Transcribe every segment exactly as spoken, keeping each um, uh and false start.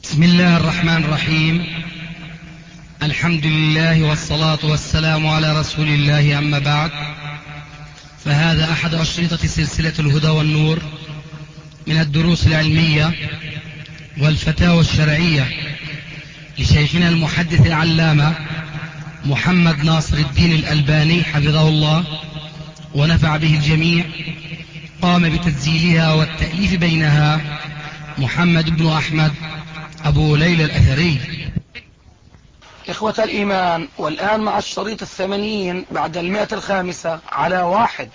بسم الله الرحمن الرحيم. الحمد لله والصلاة والسلام على رسول الله، أما بعد، فهذا أحد أشرطة سلسلة الهدى والنور من الدروس العلمية والفتاوى الشرعية لشيخنا المحدث العلامة محمد ناصر الدين الألباني حفظه الله ونفع به الجميع. قام بتسجيلها والتأليف بينها محمد بن أحمد أبو ليلى الأثري. إخوة الإيمان، والآن مع الشريط الثمانين بعد المئة الخامسة على واحد.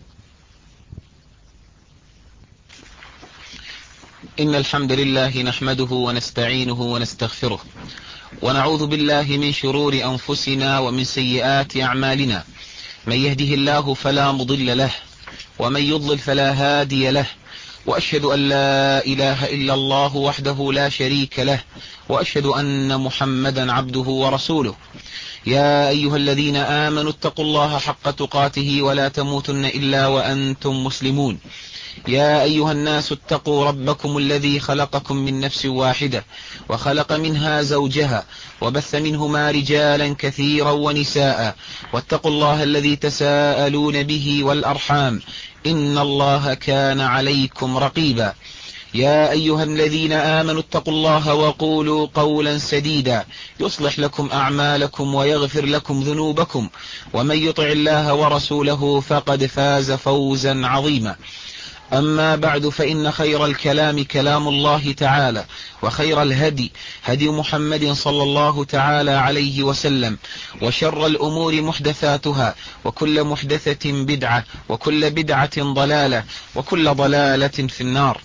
إن الحمد لله نحمده ونستعينه ونستغفره ونعوذ بالله من شرور أنفسنا ومن سيئات أعمالنا. من يهده الله فلا مضل له ومن يضلل فلا هادي له، وأشهد أن لا إله إلا الله وحده لا شريك له، وأشهد أن محمدا عبده ورسوله. يا أيها الذين آمنوا اتقوا الله حق تقاته ولا تموتن إلا وأنتم مسلمون. يا أيها الناس اتقوا ربكم الذي خلقكم من نفس واحدة وخلق منها زوجها وبث منهما رجالا كثيرا ونساء، واتقوا الله الذي تساءلون به والأرحام، إن الله كان عليكم رقيبا. يا أيها الذين آمنوا اتقوا الله وقولوا قولا سديدا يصلح لكم أعمالكم ويغفر لكم ذنوبكم، ومن يطع الله ورسوله فقد فاز فوزا عظيما. أما بعد، فإن خير الكلام كلام الله تعالى، وخير الهدي هدي محمد صلى الله تعالى عليه وسلم، وشر الأمور محدثاتها، وكل محدثة بدعة، وكل بدعة ضلالة، وكل ضلالة في النار.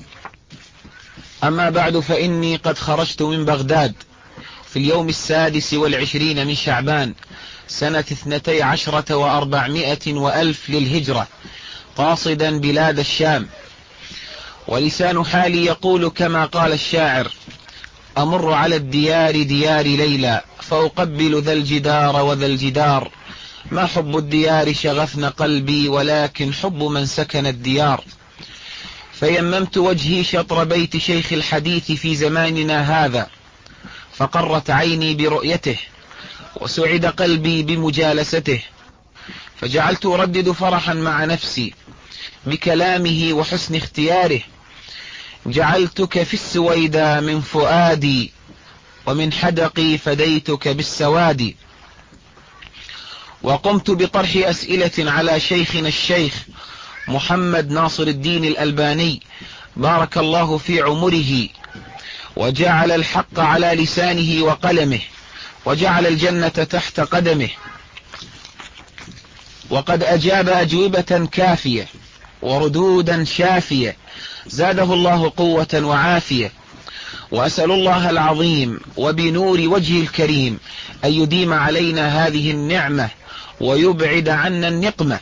أما بعد، فإني قد خرجت من بغداد في اليوم السادس والعشرين من شعبان سنة اثنتي عشرة وأربعمائة وألف للهجرة، قاصدا بلاد الشام، ولسان حالي يقول كما قال الشاعر: أمر على الديار ديار ليلى فأقبل ذا الجدار وذا الجدار، ما حب الديار شغفن قلبي ولكن حب من سكن الديار. فيممت وجهي شطر بيت شيخ الحديث في زماننا هذا، فقرت عيني برؤيته وسعد قلبي بمجالسته، فجعلت أردد فرحا مع نفسي بكلامه وحسن اختياره. جعلتك في السويدا من فؤادي ومن حدقي فديتك بالسواد. وقمت بطرح أسئلة على شيخنا الشيخ محمد ناصر الدين الألباني بارك الله في عمره، وجعل الحق على لسانه وقلمه، وجعل الجنة تحت قدمه، وقد أجاب أجوبة كافية وردودا شافية، زاده الله قوة وعافية. وأسأل الله العظيم وبنور وجهه الكريم أن يديم علينا هذه النعمة ويبعد عنا النقمة.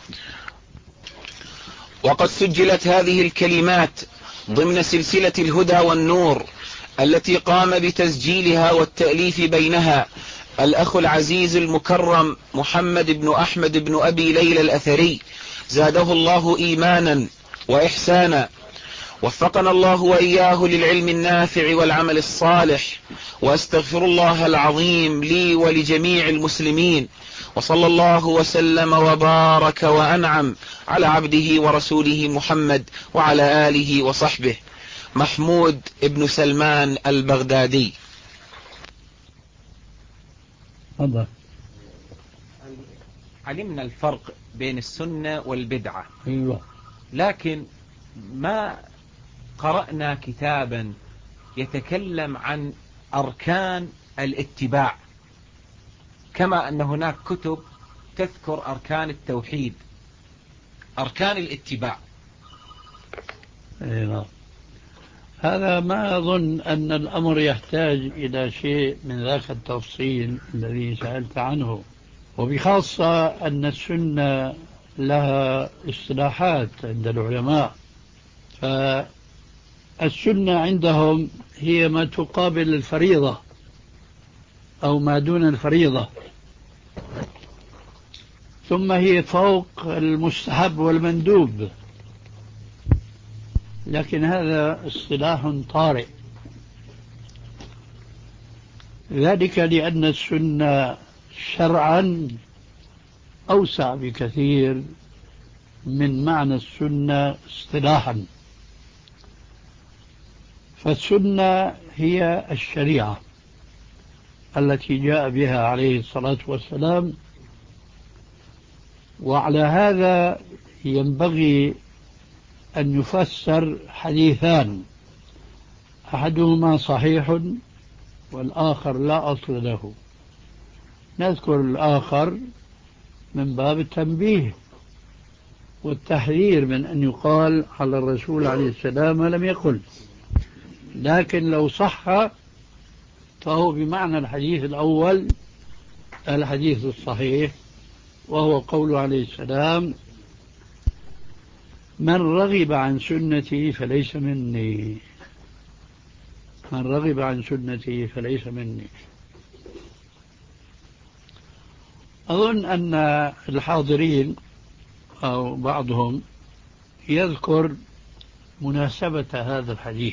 وقد سجلت هذه الكلمات ضمن سلسلة الهدى والنور التي قام بتسجيلها والتأليف بينها الأخ العزيز المكرم محمد بن أحمد بن أبي ليلى الأثري، زاده الله إيمانا وإحسانا. وفقنا الله وإياه للعلم النافع والعمل الصالح، وأستغفر الله العظيم لي ولجميع المسلمين، وصلى الله وسلم وبارك وأنعم على عبده ورسوله محمد وعلى آله وصحبه. محمود ابن سلمان البغدادي. هذا علمنا الفرق بين السنة والبدعة، أيوة. لكن ما قرأنا كتابا يتكلم عن أركان الاتباع، كما أن هناك كتب تذكر أركان التوحيد، أركان الاتباع. أيوة. هذا ما أظن أن الأمر يحتاج إلى شيء من ذاك التفصيل الذي سألت عنه، وبخاصة أن السنة لها اصطلاحات عند العلماء. فالسنة عندهم هي ما تقابل الفريضة أو ما دون الفريضة، ثم هي فوق المستحب والمندوب. لكن هذا اصطلاح طارئ، ذلك لأن السنة شرعا أوسع بكثير من معنى السنة اصطلاحا. فالسنة هي الشريعة التي جاء بها عليه الصلاة والسلام، وعلى هذا ينبغي أن يفسر حديثان، أحدهما صحيح والآخر لا أصل له. نذكر الآخر من باب التنبيه والتحذير من أن يقال على الرسول عليه السلام ما لم يقل، لكن لو صح فهو بمعنى الحديث الأول، الحديث الصحيح، وهو قول عليه السلام: من رغب عن سنتي فليس مني، من رغب عن سنتي فليس مني. أظن أن الحاضرين أو بعضهم يذكر مناسبة هذا الحديث،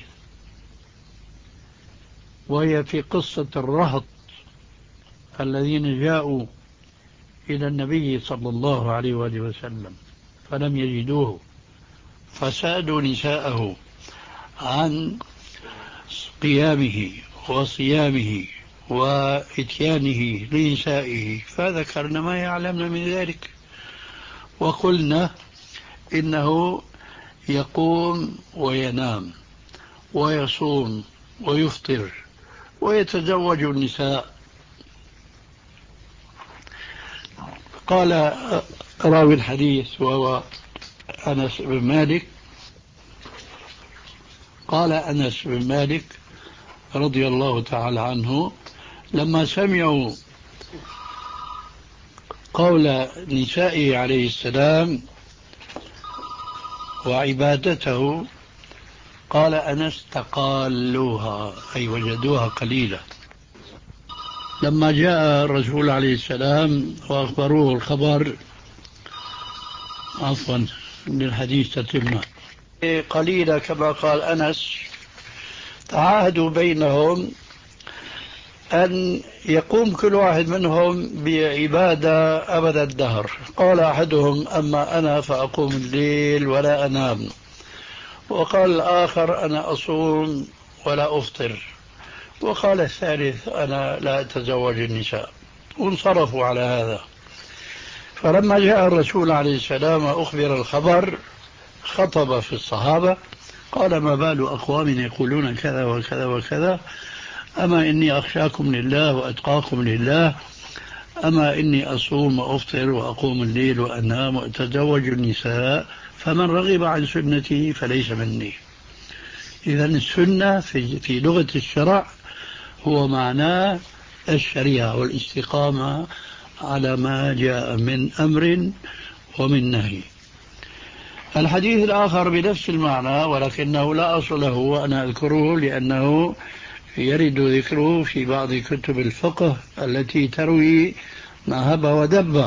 وهي في قصة الرهط الذين جاءوا إلى النبي صلى الله عليه وآله وسلم فلم يجدوه، فسألوا نساءه عن قيامه وصيامه وإتيانه لنسائه، فذكرنا ما يعلمنا من ذلك، وقلنا إنه يقوم وينام ويصوم ويفطر ويتزوج النساء. قال راوي الحديث وهو أنس بن مالك، قال أنس بن مالك رضي الله تعالى عنه: لما سمعوا قول نسائه عليه السلام وعبادته، قال أنس: تقالوها، أي وجدوها قليلة. لما جاء الرسول عليه السلام وأخبروه الخبر، عفوا للحديث تتمة، قليلة كما قال أنس، تعاهدوا بينهم أن يقوم كل واحد منهم بعبادة أبد الدهر. قال أحدهم: أما أنا فأقوم الليل ولا أنام، وقال الآخر: أنا أصوم ولا أفطر، وقال الثالث: أنا لا أتزوج النساء، وانصرفوا على هذا. فلما جاء الرسول عليه السلام وأخبر الخبر خطب في الصحابة، قال: ما بال أقوام يقولون كذا وكذا وكذا، أما إني أخشاكم لله وأتقاكم لله، أما إني أصوم وأفطر وأقوم الليل وأنام وأتزوج النساء، فمن رغب عن سنتي فليس مني. إذا السنة في, في لغة الشرع هو معناه الشريعة والاستقامة على ما جاء من أمر ومن نهي. الحديث الآخر بنفس المعنى ولكنه لا أصل له، وأنا أذكره لأنه يرد ذكره في بعض كتب الفقه التي تروي ما هب ودب.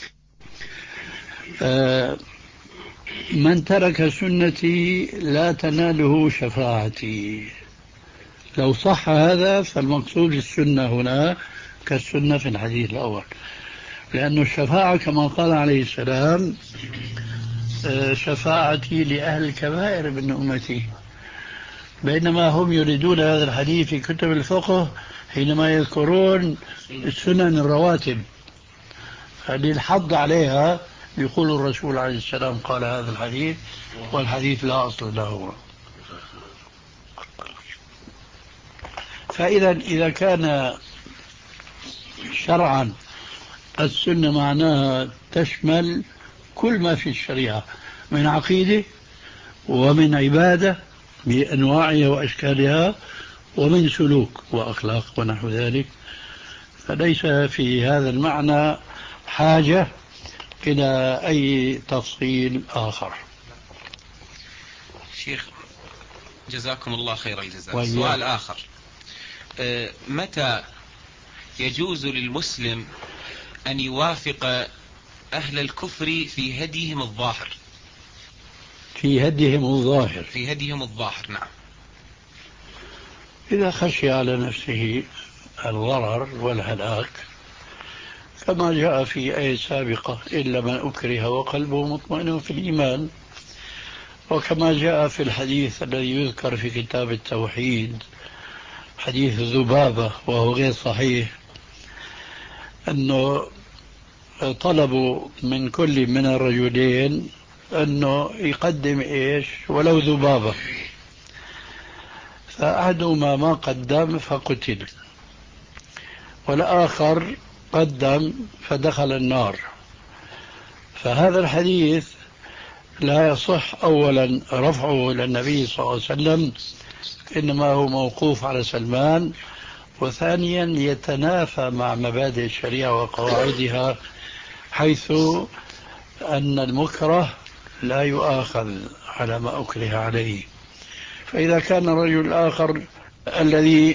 من ترك سنتي لا تناله شفاعتي. لو صح هذا فالمقصود السنة هنا كالسنة في الحديث الأول، لأن الشفاعة كما قال عليه السلام: شفاعتي لأهل الكبائر من أمتي، بينما هم يريدون هذا الحديث في كتب الفقه حينما يذكرون السنن الرواتب للحض عليها، يقول الرسول عليه السلام قال هذا الحديث، والحديث لا أصل له. فإذا إذا كان شرعا السنة معناها تشمل كل ما في الشريعة من عقيدة ومن عبادة بأنواعها وأشكالها ومن سلوك وأخلاق ونحو ذلك، فليس في هذا المعنى حاجة إلى أي تفصيل آخر. شيخ جزاكم الله خير الجزاء. سؤال آخر: متى يجوز للمسلم أن يوافق أهل الكفر في هديهم الظاهر؟ في هديهم الظاهر في هديهم الظاهر نعم. إذا خشي على نفسه الضرر والهلاك، كما جاء في آية سابقة: إلا من أكره وقلبه مطمئن في الإيمان. وكما جاء في الحديث الذي يذكر في كتاب التوحيد، حديث ذبابة وهو غير صحيح، أنه طلبوا من كل من الرجلين أنه يقدم إيش ولو ذبابة، فأحدهما ما قدم فقتل، والآخر قدم فدخل النار. فهذا الحديث لا يصح أولا رفعه إلى النبي صلى الله عليه وسلم، إنما هو موقوف على سلمان، وثانيا يتنافى مع مبادئ الشريعة وقواعدها، حيث أن المكره لا يؤاخذ على ما أكره عليه. فإذا كان الرجل الآخر الذي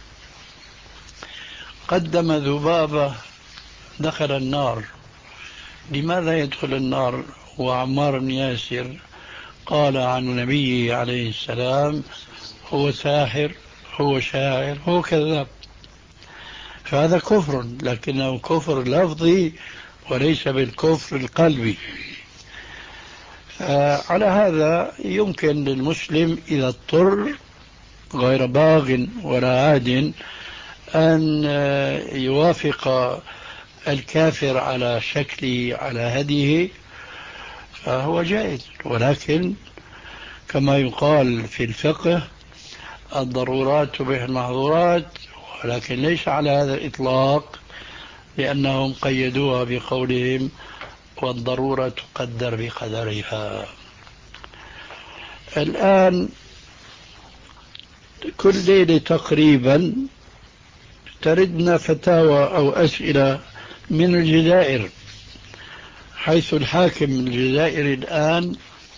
قدم ذبابة دخل النار، لماذا يدخل النار وعمار بن ياسر قال عن نبيه عليه السلام: هو ساحر، هو شاعر، هو كذاب؟ فهذا كفر، لكنه كفر لفظي وليس بالكفر القلبي. على هذا يمكن للمسلم إذا اضطر غير باغ ولا عاد أن يوافق الكافر على شكله على هديه، فهو جائز. ولكن كما يقال في الفقه: الضرورات تبيح المحظورات، ولكن ليس على هذا الإطلاق، لأنهم قيدوها بقولهم: والضرورة تقدر بقدرها. الآن كل ليلة تقريبا تردنا فتاوى أو أسئلة من الجزائر، حيث الحاكم الجزائري الآن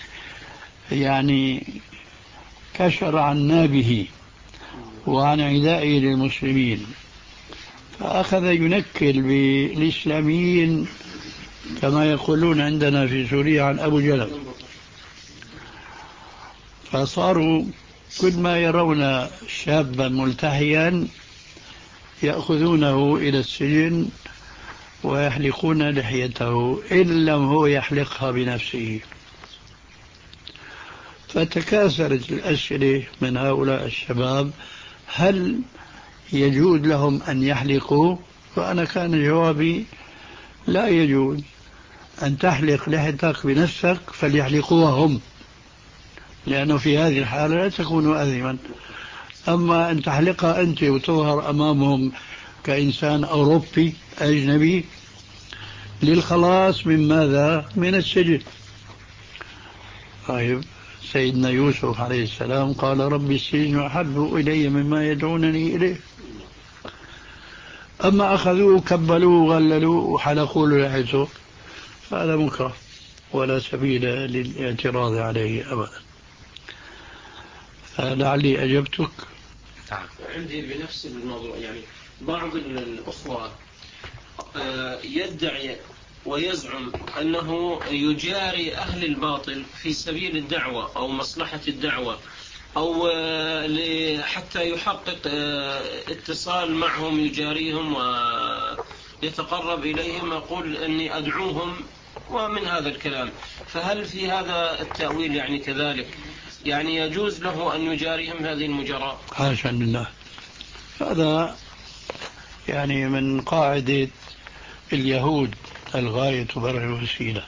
يعني كشر عن نابه وعن عدائه للمسلمين، فأخذ ينكل بالإسلاميين كما يقولون عندنا في سوريا عن أبو جلب. فصاروا كل ما يرون شابا ملتحيا يأخذونه إلى السجن ويحلقون لحيته إن لم هو يحلقها بنفسه. فتكاثرت الأسئلة من هؤلاء الشباب: هل يجوز لهم أن يحلقوا؟ وأنا كان جوابي: لا يجوز أن تحلق لحيتك بنفسك، فليحلقوها هم، لأنه في هذه الحالة لا تكون آثما. أما أن تحلقها أنت وتظهر أمامهم كإنسان أوروبي أجنبي للخلاص من ماذا؟ من السجن. طيب، سيدنا يوسف عليه السلام قال: ربي السجن أحب إلي مما يدعونني إليه. أما أخذوه كبلوه وغللوه وحلقوا له لحيته، فهذا مكره ولا سبيل للاعتراض عليه أبدا. فلعلي أجبتك. عندي بنفس الموضوع، يعني بعض الأخوة يدعي ويزعم أنه يجاري أهل الباطل في سبيل الدعوة أو مصلحة الدعوة، أو حتى يحقق اتصال معهم، يجاريهم ويتقرب إليهم، يقول أني أدعوهم ومن هذا الكلام. فهل في هذا التأويل يعني كذلك، يعني يجوز له أن يجاريهم هذه المجاراة؟ حاشا لله، هذا يعني من قاعدة اليهود: الغاية تبرر الوسيلة،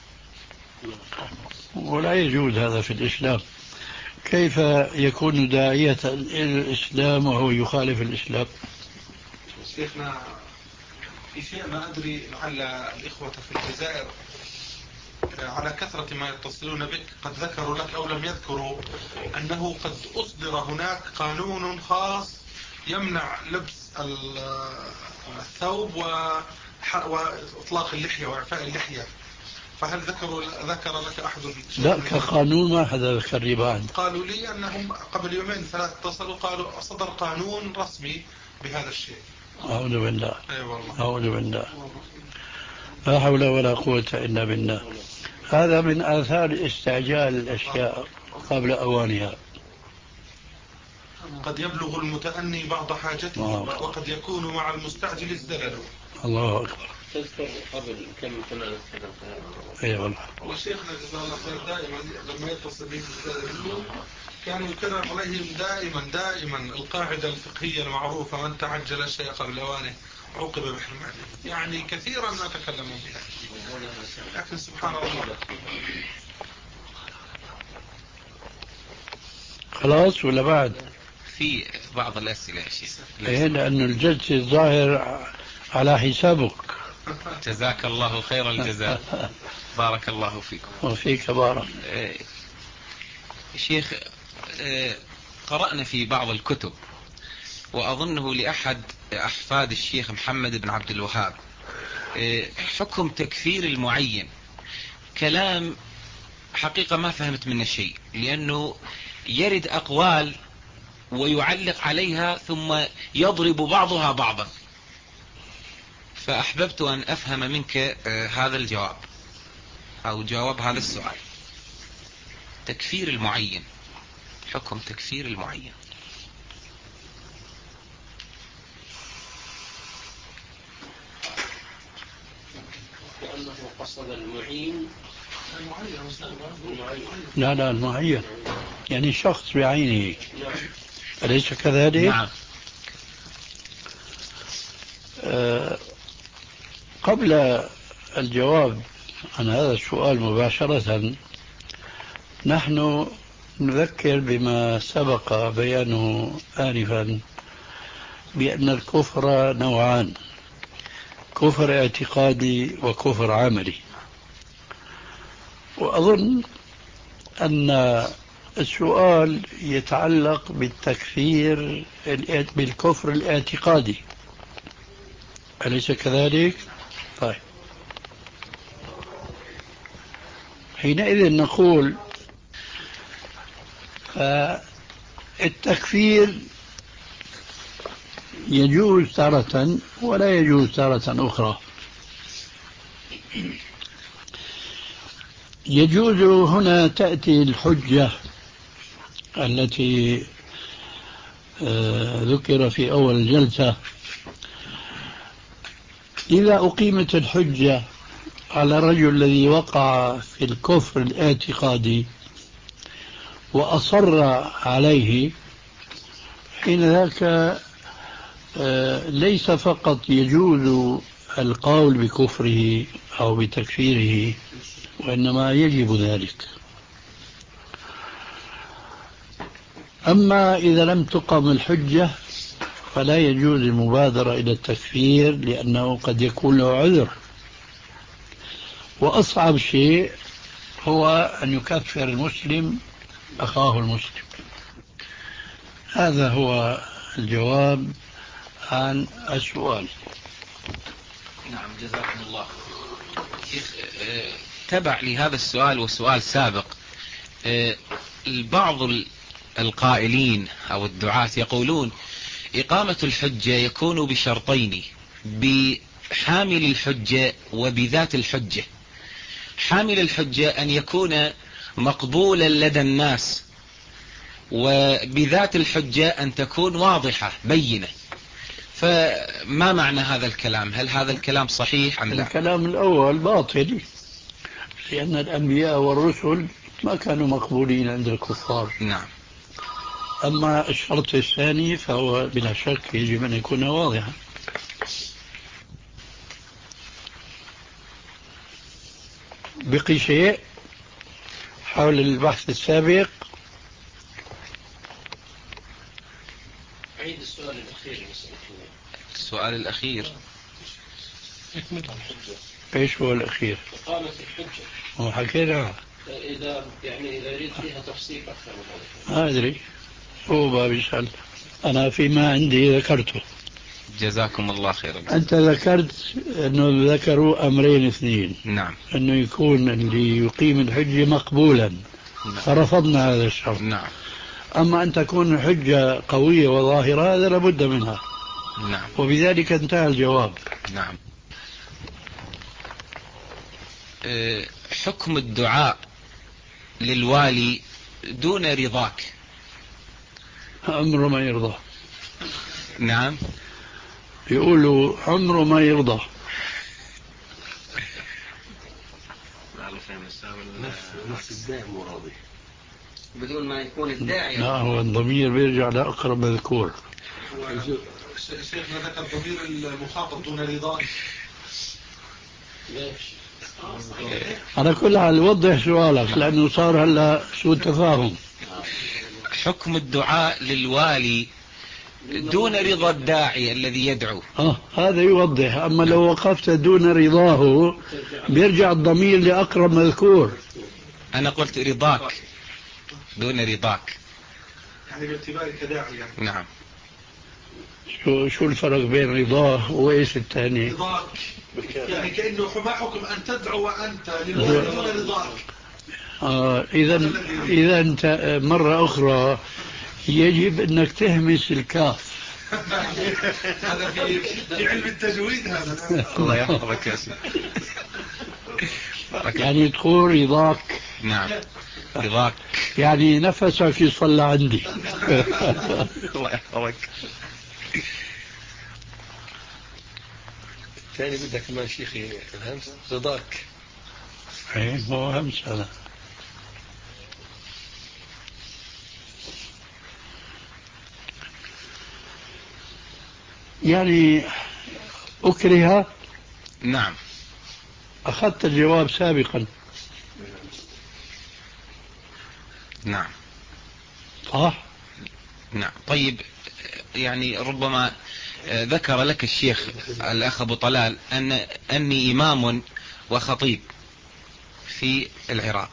ولا يجوز هذا في الإسلام. كيف يكون داعية إلى الإسلام وهو يخالف الإسلام؟ شيخنا، في شيء ما أدري لعل الإخوة في الجزائر على كثرة ما يتصلون بك قد ذكروا لك أو لم يذكروا أنه قد أصدر هناك قانون خاص يمنع لبس الثوب وإطلاق اللحية وإعفاء اللحية. فهل ذكروا ذكر لك أحد؟ لا، كقانون ما حدا ذكر لي بعد. قالوا لي أنهم قبل يومين ثلاثة اتصلوا قالوا صدر قانون رسمي بهذا الشيء. أعوذ بالله. أي والله. أعوذ بالله، لا حول ولا قوة إلا بالله. هذا من آثار استعجال الأشياء قبل أوانها. قد يبلغ المتأني بعض حاجته وقد يكون مع المستعجل الزلل. الله أكبر. تذكر قبل كم كنا نتكلم في هذا؟ اي والله. وشيخنا جزاه الله خير دائما لما يتصل به العلوم كان يكرر عليهم دائما دائما القاعدة الفقهية المعروفة: من تعجل الشيء قبل أوانه عوقب بحرمانه. يعني كثيرا ما تكلموا بها، لكن سبحان الله. خلاص ولا بعد؟ في بعض الأسئلة يا شيخ. إيه، لأنه الجلسة الظاهر على حسابك. جزاك الله خير الجزاء. بارك الله فيكم. وفيك بارك. آه شيخ، آه قرأنا في بعض الكتب وأظنه لأحد أحفاد الشيخ محمد بن عبد الوهاب آه حكم تكفير المعين. كلام حقيقة ما فهمت منه شيء، لأنه يرد أقوال ويعلق عليها ثم يضرب بعضها بعضا، فأحببت أن أفهم منك آه هذا الجواب أو جواب هذا السؤال. تكفير المعين، حكم تكفير المعين. لأنه قصد المعين. لا لا، المعين يعني شخص بعينه، أليس كذلك؟ نعم. آه قبل الجواب عن هذا السؤال مباشرة، نحن نذكر بما سبق بيانه آنفا، بأن الكفر نوعان: كفر اعتقادي وكفر عملي. وأظن أن السؤال يتعلق بالتكفير بالكفر الاعتقادي، أليس كذلك؟ طيب، حينئذ نقول التكفير يجوز تارة ولا يجوز تارة أخرى. يجوز هنا تأتي الحجة التي ذكر في أول الجلسة. إذا أقيمت الحجة على الرجل الذي وقع في الكفر الاعتقادي وأصر عليه، حين ذاك ليس فقط يجوز القول بكفره أو بتكفيره، وإنما يجب ذلك. أما إذا لم تقم الحجة فلا يجوز المبادرة إلى التكفير، لأنه قد يكون له عذر. وأصعب شيء هو أن يكفر المسلم أخاه المسلم. هذا هو الجواب عن السؤال. نعم، جزاكم الله. شيخ، تبع لهذا السؤال وسؤال سابق، البعض القائلين أو الدعاة يقولون إقامة الحجة يكون بشرطين: بحامل الحجة وبذات الحجة. حامل الحجة أن يكون مقبولا لدى الناس، وبذات الحجة أن تكون واضحة بينة. فما معنى هذا الكلام؟ هل هذا الكلام صحيح أم لا؟ الكلام الأول باطل، لأن الأنبياء والرسل ما كانوا مقبولين عند الكفار. نعم. أما الشرط الثاني فهو بلا شك يجب أن يكون واضحا. بقي شيء حول البحث السابق؟ عيد السؤال الأخير. السؤال الأخير ايش هو الأخير؟ إقامة الحجة. هو حكينا إذا يعني إذا يريد فيها تفصيل أكثر من هذا. ما أدري، هو باب يسأل. أنا فيما عندي ذكرته. جزاكم الله خيرا. أنت ذكرت أنه ذكروا أمرين اثنين. نعم. أنه يكون اللي يقيم الحجة مقبولا. نعم. فرفضنا هذا الشرط. نعم. أما أن تكون الحجة قوية وظاهرة هذا لابد منها. نعم. وبذلك انتهى الجواب. نعم. حكم الدعاء للوالي دون رضاك، عمره ما يرضى. نعم. يقولوا عمره ما يرضى. نفس الداعي مو راضي بدون ما يكون الداعي. لا، هو الضمير بيرجع لأقرب مذكور. شيخنا ذكر ضمير المخاطب دون رضاه. على كل حال وضح سؤالك لأنه صار هلا سوء تفاهم. حكم الدعاء للوالي دون رضا الداعي الذي يدعو. آه هذا يوضح. أما لو وقفت دون رضاه بيرجع الضمير لأقرب مذكور. أنا قلت رضاك دون رضاك، يعني باعتبارك داعي يعني. نعم. شو شو الفرق بين رضاه وإيش الثاني؟ رضاك يعني كأنه ما حكم أن تدعو وأنت للوالي دون رضاك. آه إذا إذا أنت مرة أخرى يجب أنك تهمس الكاف. هذا في في علم التجويد هذا. الله يحفظك يا سيدي. يعني تقول رضاك. نعم رضاك يعني نفسك يصلى عندي. الله يحفظك. الثاني بدك كمان شيخي الهمس رضاك. ايه هو همس هذا. يعني أكره. نعم. أخذت الجواب سابقا. نعم صح. نعم. طيب يعني ربما ذكر لك الشيخ الأخ أبو طلال أن أني إمام وخطيب في العراق،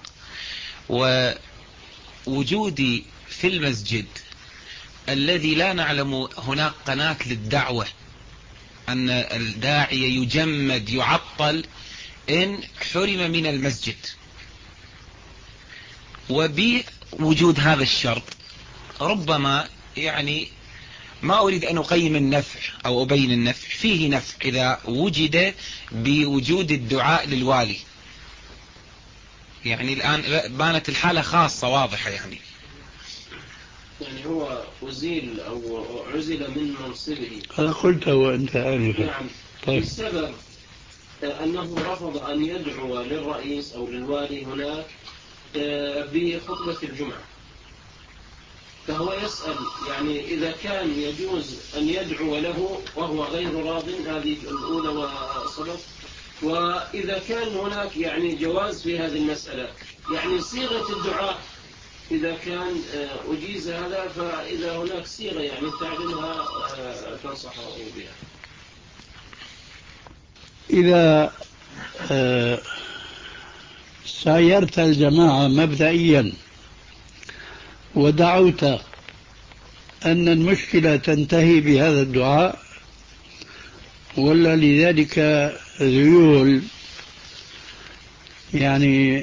ووجودي في المسجد الذي لا نعلم هناك قناة للدعوة، أن الداعية يجمد يعطل إن حرم من المسجد. وبوجود هذا الشرط ربما يعني ما أريد أن أقيم النفع أو أبين النفع، فيه نفع إذا وجد بوجود الدعاء للوالي. يعني الآن بانت الحالة خاصة واضحة يعني. يعني هو أزيل أو عزل من منصبه. هذا قلته وأنت آنفا. نعم. طيب. بسبب أنه رفض أن يدعو للرئيس أو للوالي هناك بخطبة الجمعة، فهو يسأل يعني إذا كان يجوز أن يدعو له وهو غير راض، هذه الأولى وصدق. وإذا كان هناك يعني جواز في هذه المسألة، يعني صيغة الدعاء إذا كان أجيز هذا، فإذا هناك صيغة يعني تعلمها تنصحه بها. إذا آه سايرت الجماعة مبدئيا ودعوت أن المشكلة تنتهي بهذا الدعاء، ولا لذلك ذيول، يعني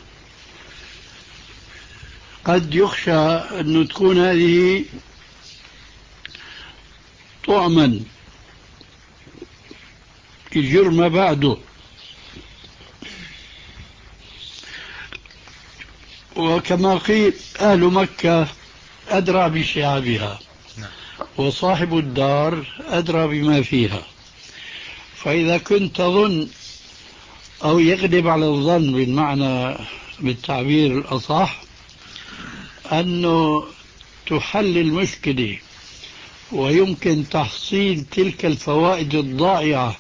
قد يخشى أن تكون هذه طعما يجر ما بعده. وكما قيل أهل مكة أدرى بشعابها وصاحب الدار أدرى بما فيها. فإذا كنت تظن أو يغلب على الظن بالمعنى بالتعبير الأصح أنه تحل المشكلة ويمكن تحصيل تلك الفوائد الضائعة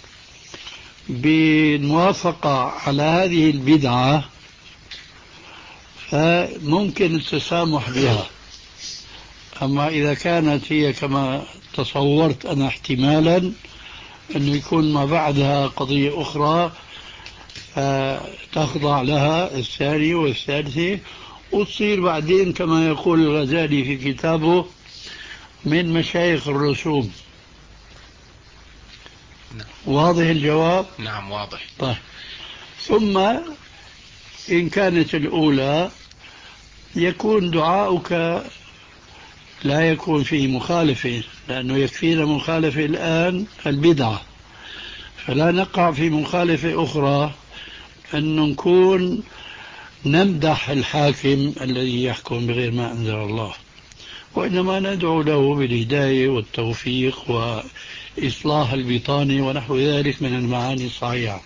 بالموافقة على هذه البدعة، فممكن التسامح بها. أما إذا كانت هي كما تصورت أنا احتمالا أنه يكون ما بعدها قضية أخرى، فتخضع لها الثانية والثالثة، وتصير بعدين كما يقول الغزالي في كتابه من مشايخ الرسوم. نعم. واضح الجواب؟ نعم واضح. طيب. ثم إن كانت الأولى يكون دعاؤك لا يكون فيه مخالفة، لأنه يكفينا مخالفة الآن البدعة، فلا نقع في مخالفة أخرى أن نكون نمدح الحاكم الذي يحكم بغير ما أنزل الله. وإنما ندعو له بالهداية والتوفيق وإصلاح البطانة ونحو ذلك من المعاني الصحيحة.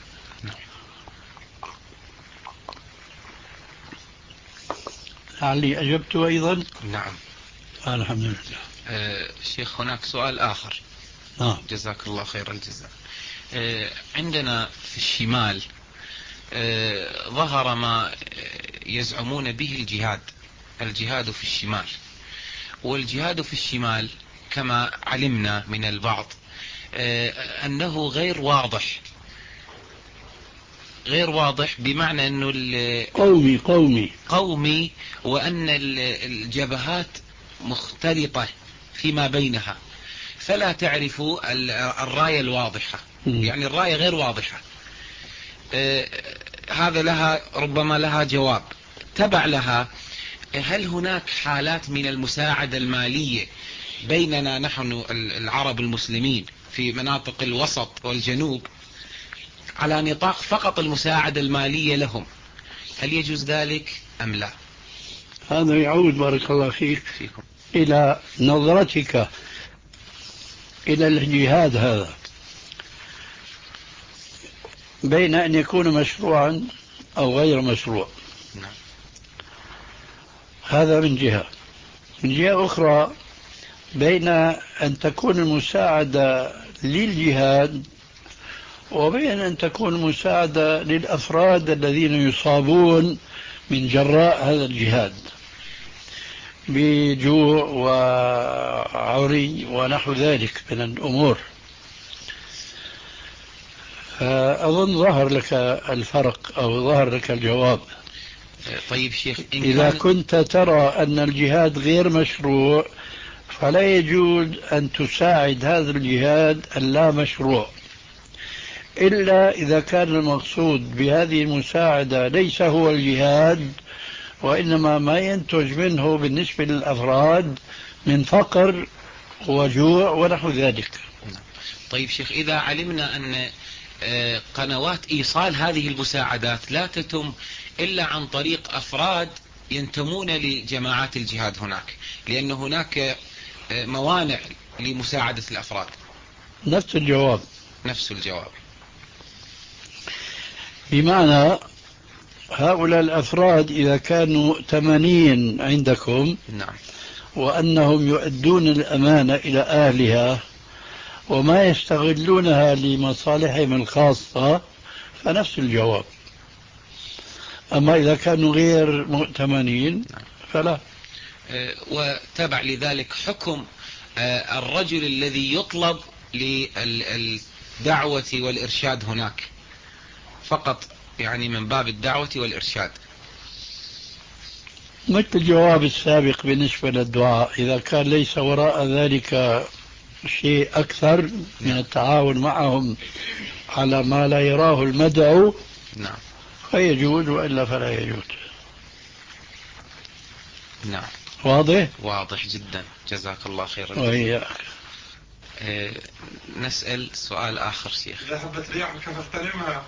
لعلي أجبت أيضا. نعم. الحمد لله. آه شيخ، هناك سؤال آخر. نعم. جزاك الله خير الجزاء. آه عندنا في الشمال آه ظهر ما يزعمون به الجهاد الجهاد في الشمال، والجهاد في الشمال كما علمنا من البعض آه أنه غير واضح غير واضح بمعنى أنه قومي قومي قومي وأن الجبهات مختلطة فيما بينها، فلا تعرف الراية الواضحة. م. يعني الراية غير واضحة. آه هذا لها ربما لها جواب تبع لها. هل هناك حالات من المساعدة المالية بيننا نحن العرب المسلمين في مناطق الوسط والجنوب على نطاق فقط المساعدة المالية لهم؟ هل يجوز ذلك أم لا؟ هذا يعود بارك الله فيك فيكم إلى نظرتك إلى الجهاد هذا، بين أن يكون مشروعا أو غير مشروع. نعم. هذا من جهة. من جهة أخرى بين أن تكون المساعدة للجهاد وبين أن تكون مساعدة للأفراد الذين يصابون من جراء هذا الجهاد بجوع وعري ونحو ذلك من الأمور. فأظن ظهر لك الفرق أو ظهر لك الجواب. طيب شيخ، إن إذا كنت ترى أن الجهاد غير مشروع فلا يجوز أن تساعد هذا الجهاد اللا مشروع، إلا إذا كان المقصود بهذه المساعدة ليس هو الجهاد وإنما ما ينتج منه بالنسبة للأفراد من فقر وجوع ونحو ذلك. طيب شيخ، إذا علمنا أن قنوات إيصال هذه المساعدات لا تتم إلا عن طريق أفراد ينتمون لجماعات الجهاد هناك، لأن هناك موانع لمساعدة الأفراد. نفس الجواب. نفس الجواب. بمعنى هؤلاء الأفراد إذا كانوا ثمانين عندكم، نعم، وأنهم يؤدون الأمانة إلى أهلها وما يستغلونها لمصالحهم الخاصة فنفس الجواب. أما إذا كانوا غير مؤتمنين فلا. وتبع لذلك حكم الرجل الذي يطلب للدعوة والإرشاد هناك فقط، يعني من باب الدعوة والإرشاد. مثل الجواب السابق بالنسبة للدعاء، إذا كان ليس وراء ذلك شيء أكثر من التعاون معهم على ما لا يراه المدعو، نعم، فيجوز، وإلا فلا يجوز. نعم. واضح؟ واضح جدا، جزاك الله خيرا. وهي آه نسأل سؤال آخر شيخ. إذا حبت رياح كيف اغتنمها؟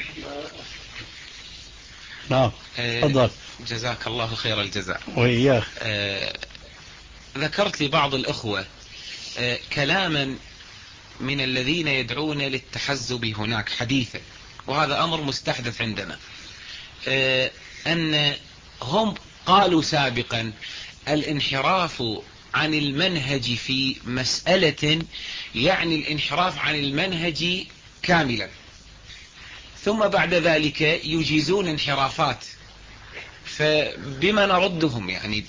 نعم، تفضل. آه جزاك الله خير الجزاء. وإياك. آه ذكرت لبعض الأخوة آه كلاما من الذين يدعون للتحزب هناك حديثا، وهذا أمر مستحدث عندنا، آه أن هم قالوا سابقا الانحراف عن المنهج في مسألة يعني الانحراف عن المنهج كاملا، ثم بعد ذلك يجيزون انحرافات. فبما نردهم؟ يعني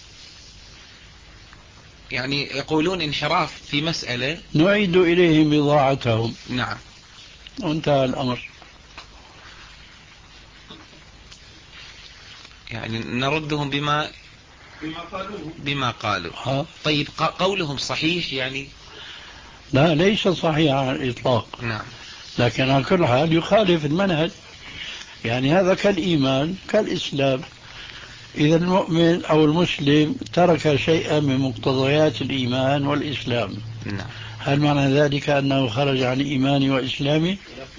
يعني يقولون انحراف في مسألة نعيد إليهم بضاعتهم. نعم، وانتهى الأمر. يعني نردهم بما بما قالوه بما قالوا. ها؟ طيب قولهم صحيح يعني؟ لا، ليس صحيح على الإطلاق. نعم، لكن على كل حال يخالف المنهج. يعني هذا كالإيمان كالإسلام. إذا المؤمن أو المسلم ترك شيئا من مقتضيات الإيمان والإسلام، نعم، هل معنى ذلك أنه خرج عن إيماني وإسلامي؟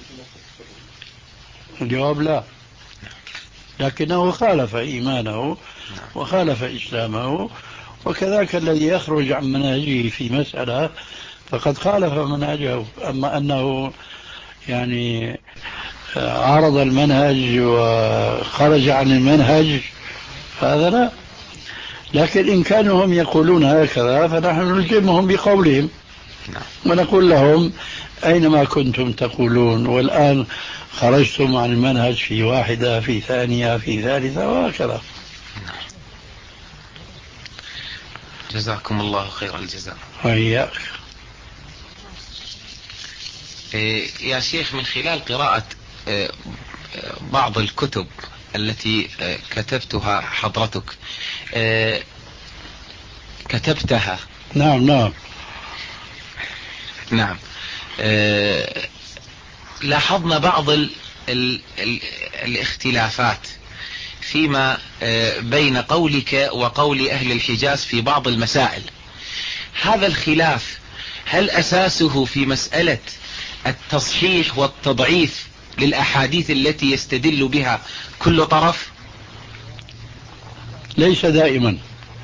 الجواب لا، لكنه خالف إيمانه وخالف إسلامه، وكذاك الذي يخرج عن منهجه في مسألة فقد خالف منهجه. أما أنه يعني عارض المنهج وخرج عن المنهج هذا لا. لكن إن كانوا هم يقولون هكذا فنحن نلزمهم بقولهم ونقول لهم أينما كنتم تقولون والآن خرجتم عن المنهج في واحدة في ثانية في ثالثة وهكذا. جزاكم الله خير الجزاء. وإياك. يا شيخ، من خلال قراءة بعض الكتب التي كتبتها حضرتك كتبتها نعم نعم نعم لاحظنا بعض ال ال ال الاختلافات فيما بين قولك وقول أهل الحجاز في بعض المسائل. هذا الخلاف هل أساسه في مسألة التصحيح والتضعيف للأحاديث التي يستدل بها كل طرف؟ ليس دائما.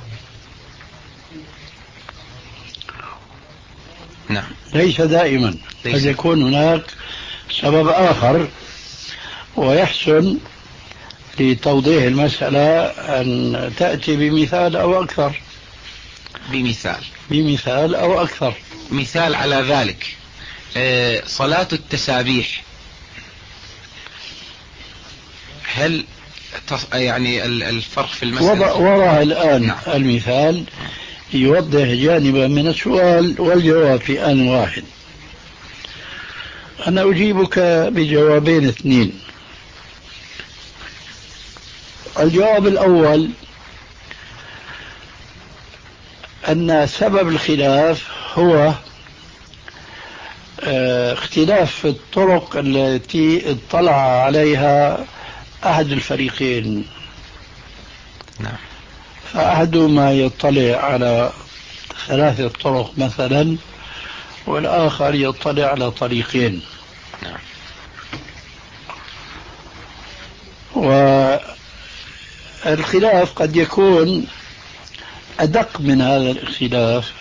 نعم. ليس دائما. قد يكون هناك سبب آخر ويحسن لتوضيح المسألة أن تأتي بمثال أو أكثر. بمثال بمثال أو أكثر. مثال على ذلك آه صلاة التسابيح، هل يعني الفرق في المسألة وضع الآن نعم. المثال يوضح جانبا من السؤال والجواب في آن واحد. أنا أجيبك بجوابين اثنين. الجواب الأول أن سبب الخلاف هو اختلاف الطرق التي اطلع عليها أحد الفريقين. نعم. فأحدهما يطلع على ثلاثة طرق مثلا والآخر يطلع على طريقين. نعم. والخلاف قد يكون أدق من هذا الاختلاف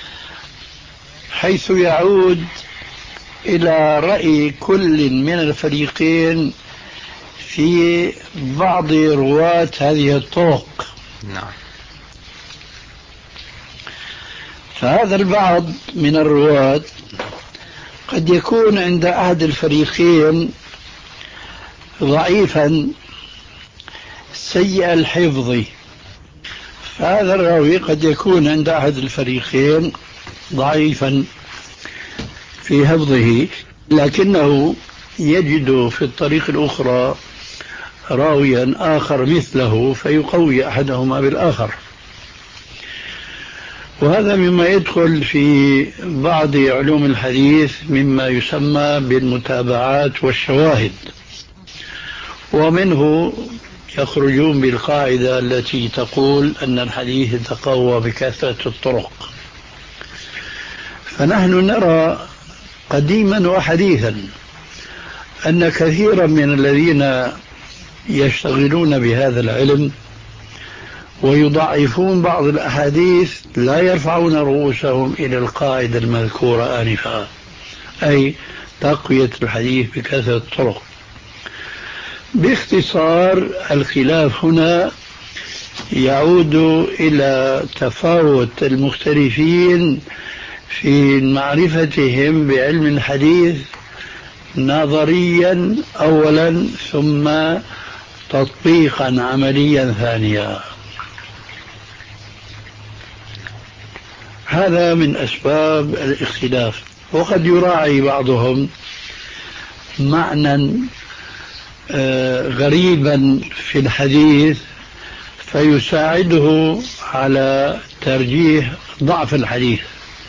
حيث يعود إلى رأي كل من الفريقين في بعض رواة هذه الطرق. نعم. فهذا البعض من الرواة قد يكون عند أحد الفريقين ضعيفا سيء الحفظ. فهذا الراوي قد يكون عند أحد الفريقين ضعيفا في حفظه، لكنه يجد في الطريق الأخرى راويا آخر مثله فيقوي أحدهما بالآخر. وهذا مما يدخل في بعض علوم الحديث مما يسمى بالمتابعات والشواهد، ومنه يخرجون بالقاعدة التي تقول أن الحديث يتقوى بكثرة الطرق. فنحن نرى قديما وحديثا أن كثيرا من الذين يشتغلون بهذا العلم ويضعفون بعض الأحاديث لا يرفعون رؤوسهم إلى القاعدة المذكورة آنفا، أي تقوية الحديث بكثرة الطرق. باختصار الخلاف هنا يعود إلى تفاوت المختلفين في معرفتهم بعلم الحديث نظريا أولا ثم تطبيقا عمليا ثانيا. هذا من أسباب الاختلاف. وقد يراعي بعضهم معنى غريبا في الحديث فيساعده على ترجيح ضعف الحديث،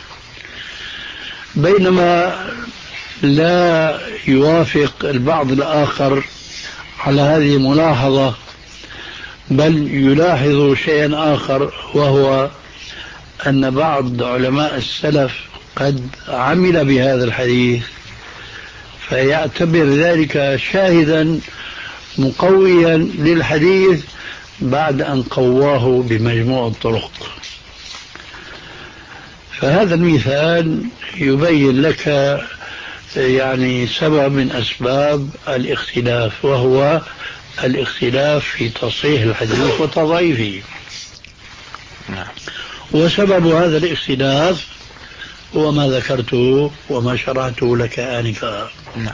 بينما لا يوافق البعض الآخر على هذه الملاحظة، بل يلاحظ شيئا آخر، وهو أن بعض علماء السلف قد عمل بهذا الحديث فيعتبر ذلك شاهدا مقويا للحديث بعد أن قواه بمجموع الطرق. فهذا المثال يبين لك يعني سبب من أسباب الاختلاف، وهو الاختلاف في تصحيح الحديث وتضعيفه. نعم. وسبب هذا الاختلاف هو ما ذكرته وما شرعته لك آنفا. نعم.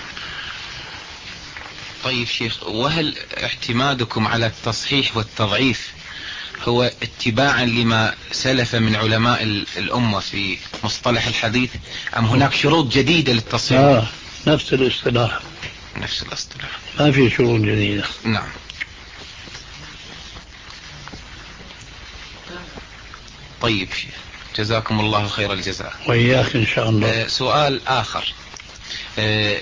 طيب شيخ، وهل اعتمادكم على التصحيح والتضعيف هو اتباعا لما سلف من علماء الأمة في مصطلح الحديث، أم هناك شروط جديدة للتصحيح؟ آه نفس الاصطلاح. نفس الاصطلاح، ما في شروط جديدة. نعم. طيب شيخ، جزاكم الله خير الجزاء. وإياك إن شاء الله. آه سؤال آخر. آه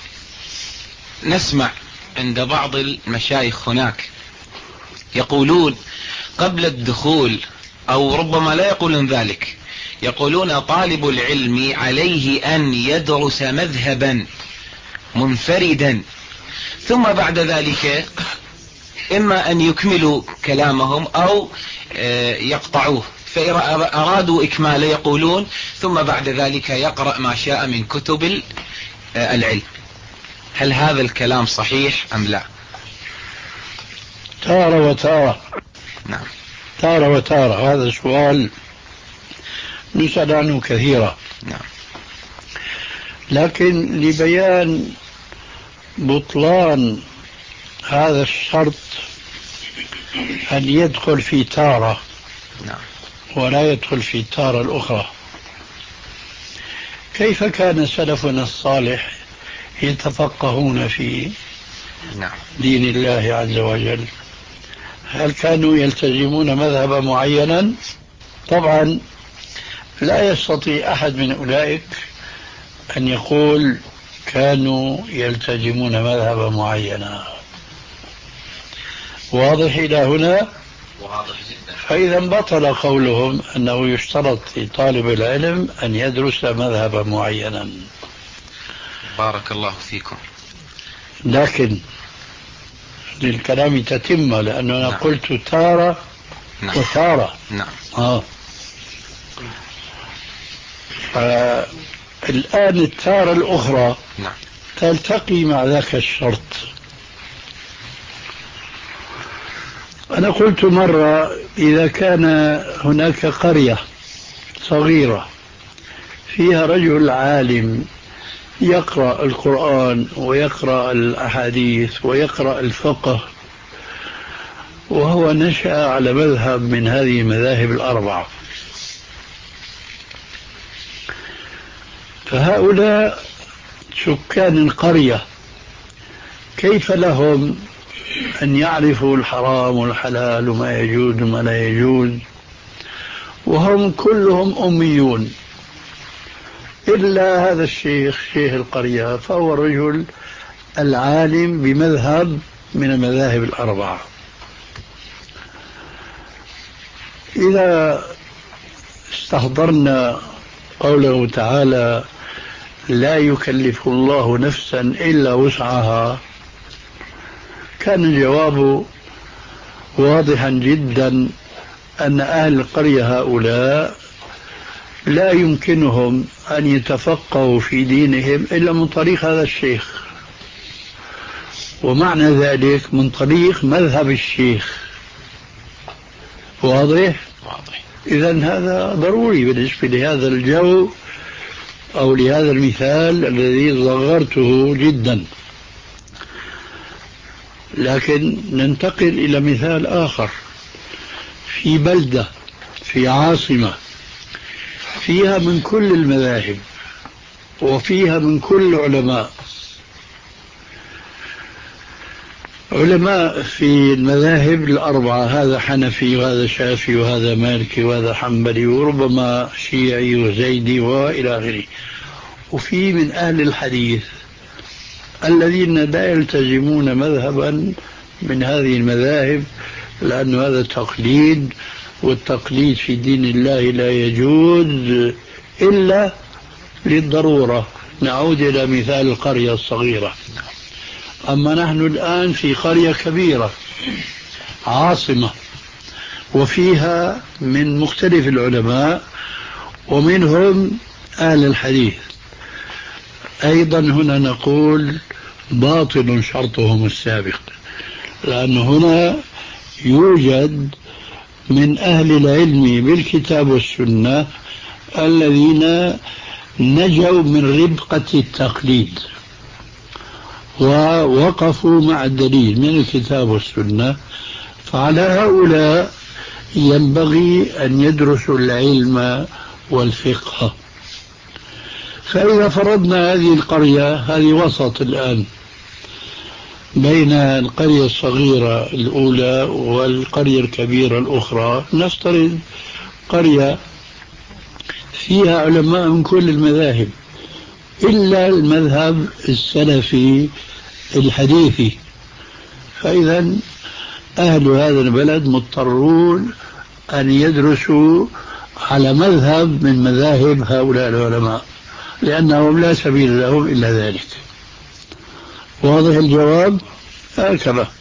نسمع عند بعض المشايخ هناك يقولون قبل الدخول، أو ربما لا يقولون ذلك، يقولون طالب العلم عليه أن يدرس مذهبا منفردا، ثم بعد ذلك إما أن يكملوا كلامهم أو يقطعوه، فإذا أرادوا إكماله يقولون ثم بعد ذلك يقرأ ما شاء من كتب العلم. هل هذا الكلام صحيح أم لا؟ تارة وتارة. نعم. تارة وتارة، هذا سؤال نسأل عنه كثيرا. نعم. لكن لبيان بطلان هذا الشرط أن يدخل في تارة نعم. ولا يدخل في التارة الأخرى. كيف كان سلفنا الصالح يتفقهون في نعم. دين الله عز وجل؟ هل كانوا يلتزمون مذهبا معينا؟ طبعا لا يستطيع أحد من أولئك أن يقول كانوا يلتزمون مذهبا معينا. واضح إلى هنا؟ واضح جدا. فإذا بطل قولهم أنه يشترط لطالب العلم أن يدرس مذهبا معينا. بارك الله فيكم. لكن للكلام تتم، لأنه أنا نعم. قلت تارة نعم. وتارة. نعم. آه. الآن التارة الأخرى نعم. تلتقي مع ذاك الشرط. أنا قلت مرة إذا كان هناك قرية صغيرة فيها رجل عالم يقرأ القرآن ويقرأ الأحاديث ويقرأ الفقه، وهو نشأ على مذهب من هذه المذاهب الأربعة، فهؤلاء سكان القرية كيف لهم أن يعرفوا الحرام والحلال وما يجوز وما لا يجوز، وهم كلهم أميون إلا هذا الشيخ شيخ القرية، فهو الرجل العالم بمذهب من المذاهب الأربعة. إذا استحضرنا قوله تعالى لا يكلف الله نفسا إلا وسعها، كان الجواب واضحا جدا أن أهل القرية هؤلاء لا يمكنهم أن يتفقهوا في دينهم إلا من طريق هذا الشيخ، ومعنى ذلك من طريق مذهب الشيخ. واضح؟ واضح. إذن هذا ضروري بالنسبة لهذا الجو أو لهذا المثال الذي صغرته جدا. لكن ننتقل إلى مثال آخر، في بلدة في عاصمة فيها من كل المذاهب وفيها من كل علماء علماء في المذاهب الأربعة، هذا حنفي وهذا شافعي وهذا مالكي وهذا حنبلي وربما شيعي وزيدي وإلى آخره، وفي من أهل الحديث الذين لا يلتزمون مذهبا من هذه المذاهب، لأن هذا تقليد، والتقليد في دين الله لا يجوز إلا للضرورة. نعود إلى مثال القرية الصغيرة. أما نحن الآن في قرية كبيرة عاصمة وفيها من مختلف العلماء، ومنهم أهل الحديث. أيضا هنا نقول باطل شرطهم السابق، لأن هنا يوجد من أهل العلم بالكتاب والسنة الذين نجوا من ربقة التقليد ووقفوا مع الدليل من الكتاب والسنة، فعلى هؤلاء ينبغي أن يدرسوا العلم والفقه. فإذا فرضنا هذه القرية، هذه وسط الآن بين القرية الصغيرة الأولى والقرية الكبيرة الأخرى، نفترض قرية فيها علماء من كل المذاهب إلا المذهب السلفي الحديثي، فإذا أهل هذا البلد مضطرون أن يدرسوا على مذهب من مذاهب هؤلاء العلماء، لأنهم لا سبيل لهم إلا ذلك. واضح الجواب؟ هكذا.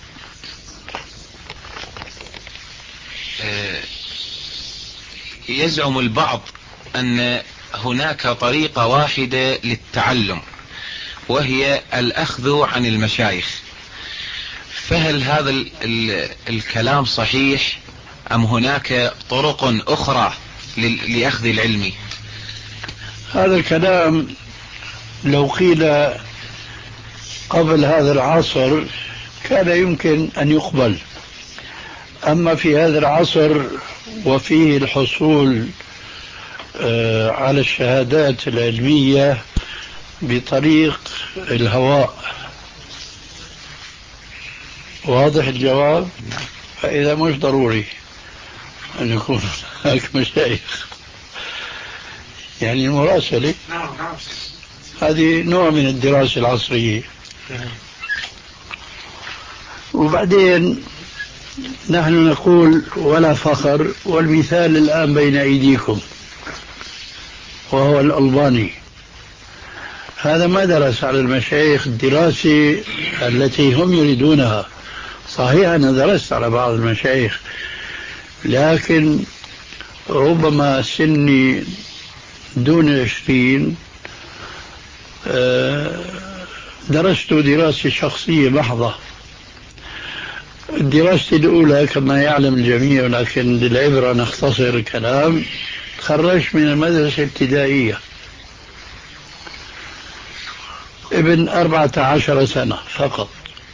يزعم البعض أن هناك طريقة واحدة للتعلم وهي الأخذ عن المشايخ، فهل هذا ال ال الكلام صحيح أم هناك طرق أخرى لأخذ العلم؟ هذا الكلام لو قيل قبل هذا العصر كان يمكن أن يقبل، أما في هذا العصر وفيه الحصول على الشهادات العلمية بطريق الهواء. واضح الجواب؟ فإذا مش ضروري أن يكون هناك مشايخ، يعني المراسلة هذه نوع من الدراسة العصرية. وبعدين نحن نقول ولا فخر، والمثال الآن بين أيديكم وهو الألباني، هذا ما درس على المشايخ الدراسة التي هم يريدونها. صحيح أنا درست على بعض المشايخ، لكن ربما سني دون العشرين درست دراسة شخصية محضة. الدراسة الأولى كما يعلم الجميع، لكن للعبرة نختصر الكلام، تخرجت من المدرسة الابتدائية ابن أربعة عشر سنة فقط،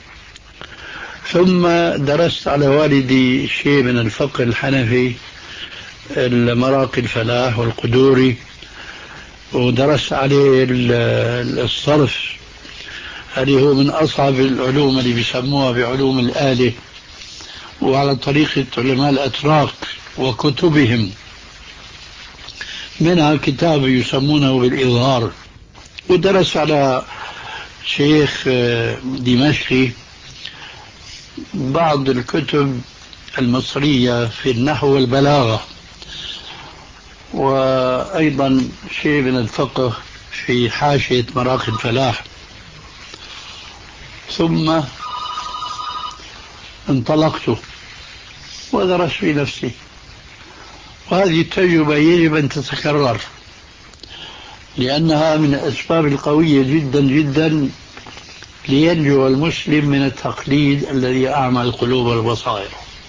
ثم درست على والدي شيء من الفقه الحنفي، المراقي الفلاح والقدوري، ودرست عليه الصرف اللي هو من أصعب العلوم اللي بيسموها بعلوم الآلة، وعلى طريقة علماء الأتراك وكتبهم، منها كتاب يسمونه بالإظهار. ودرس على شيخ دمشقي بعض الكتب المصرية في النحو والبلاغة، وأيضا شيء من الفقه في حاشية مراقي الفلاح. ثم انطلقت ودرست في نفسي، وهذه التجربة يجب أن تتكرر، لأنها من الأسباب القوية جدا جدا لينجو المسلم من التقليد الذي أعمى القلوب والبصائر.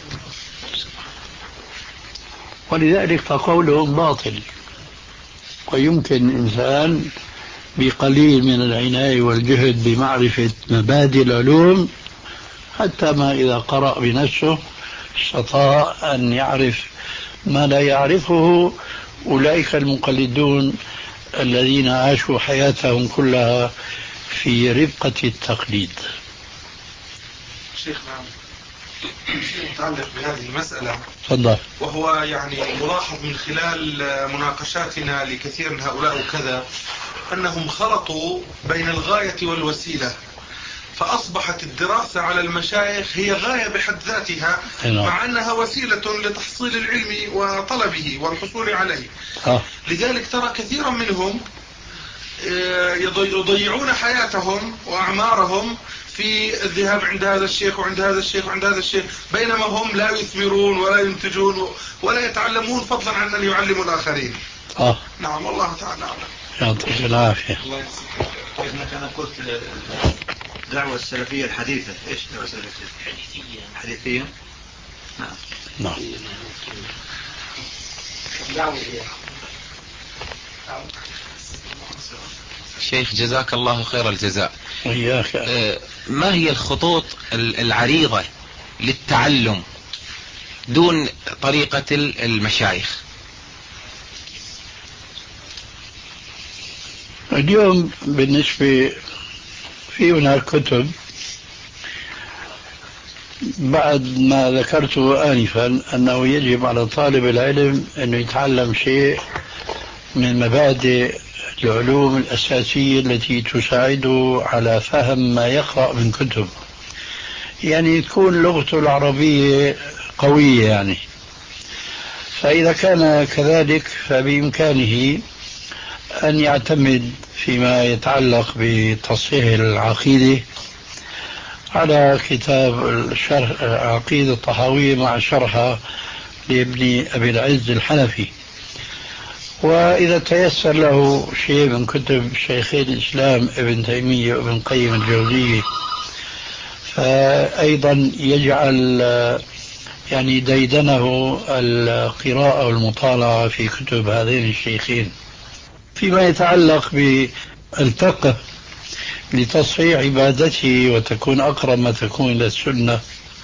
ولذلك فقولهم باطل، ويمكن إنسان بقليل من العناية والجهد بمعرفة مبادئ العلوم حتى ما إذا قرأ بنفسه استطاع أن يعرف ما لا يعرفه أولئك المقلدون الذين عاشوا حياتهم كلها في ربقة التقليد. شيخنا شيء متعلق بهذه المسألة، تفضل. وهو يعني ملاحظ من خلال مناقشاتنا لكثير من هؤلاء وكذا أنهم خلطوا بين الغاية والوسيلة، فأصبحت الدراسة على المشايخ هي غاية بحد ذاتها، مع أنها وسيلة لتحصيل العلم وطلبه والحصول عليه. آه. لذلك ترى كثيرا منهم يضيعون حياتهم وأعمارهم في الذهاب عند هذا الشيخ وعند هذا الشيخ وعند هذا الشيخ، بينما هم لا يثمرون ولا ينتجون ولا يتعلمون، فضلا عن أن يعلموا الآخرين. آه. نعم والله تعالى أعلم. يعطيك العافية. الله يجزيك. كيف ما كان قلت الدعوة السلفية الحديثة، إيش الدعوة السلفية؟ حديثية. حديثية. نعم. نعم. شيخ جزاك الله خير الجزاء. وإياك. آه، ما هي الخطوط العريضة للتعلم دون طريقة المشايخ؟ اليوم بالنسبة في هناك كتب بعد ما ذكرته آنفا أنه يجب على طالب العلم أنه يتعلم شيء من مبادئ العلوم الأساسية التي تساعده على فهم ما يقرأ من كتب، يعني تكون لغته العربية قوية يعني. فإذا كان كذلك فبإمكانه أن يعتمد فيما يتعلق بتصحيح العقيدة على كتاب الشرح عقيدة الطحاوية مع شرحها لابن أبي العز الحنفي. وإذا تيسر له شيء من كتب شيخي الإسلام ابن تيمية وابن قيم الجوزية فأيضا يجعل يعني ديدنه القراءة والمطالعة في كتب هذين الشيخين. فيما يتعلق بالفقه لتصحيح عبادته وتكون أقرب ما تكون إلى السنة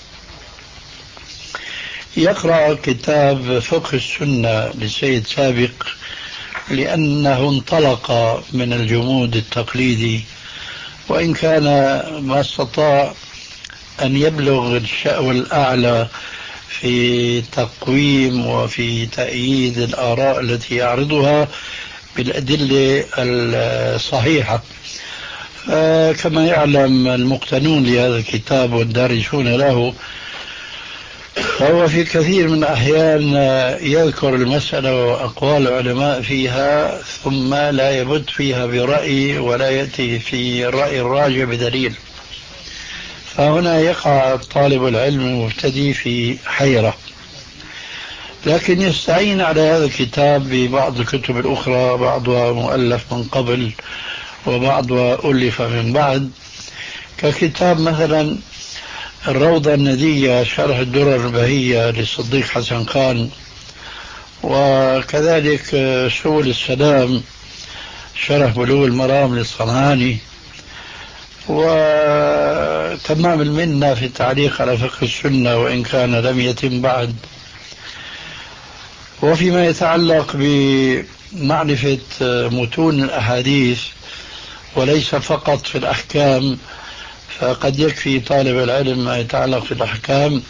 يقرأ كتاب فقه السنة للسيد سابق، لأنه انطلق من الجمود التقليدي وإن كان ما استطاع أن يبلغ الشأو الأعلى في تقويم وفي تأييد الآراء التي يعرضها بالأدلة الصحيحة. كما يعلم المقتنون لهذا الكتاب والدارسون له فهو في كثير من الأحيان يذكر المسألة وأقوال العلماء فيها ثم لا يبت فيها برأي ولا يأتي في الرأي الراجع بدليل، فهنا يقع طالب العلم المبتدئ في حيرة. لكن يستعين على هذا الكتاب ببعض الكتب الأخرى، بعضها مؤلف من قبل وبعضها ألف من بعد، ككتاب مثلا الروضة الندية شرح الدرر البهية للصديق حسن خان، وكذلك سبل السلام شرح بلوغ المرام للصنعاني، وتمام المنة في التعليق على فقه السنة وإن كان لم يتم بعد. وفيما يتعلق بمعرفة متون الأحاديث وليس فقط في الأحكام فقد يكفي طالب العلم ما يتعلق في الأحكام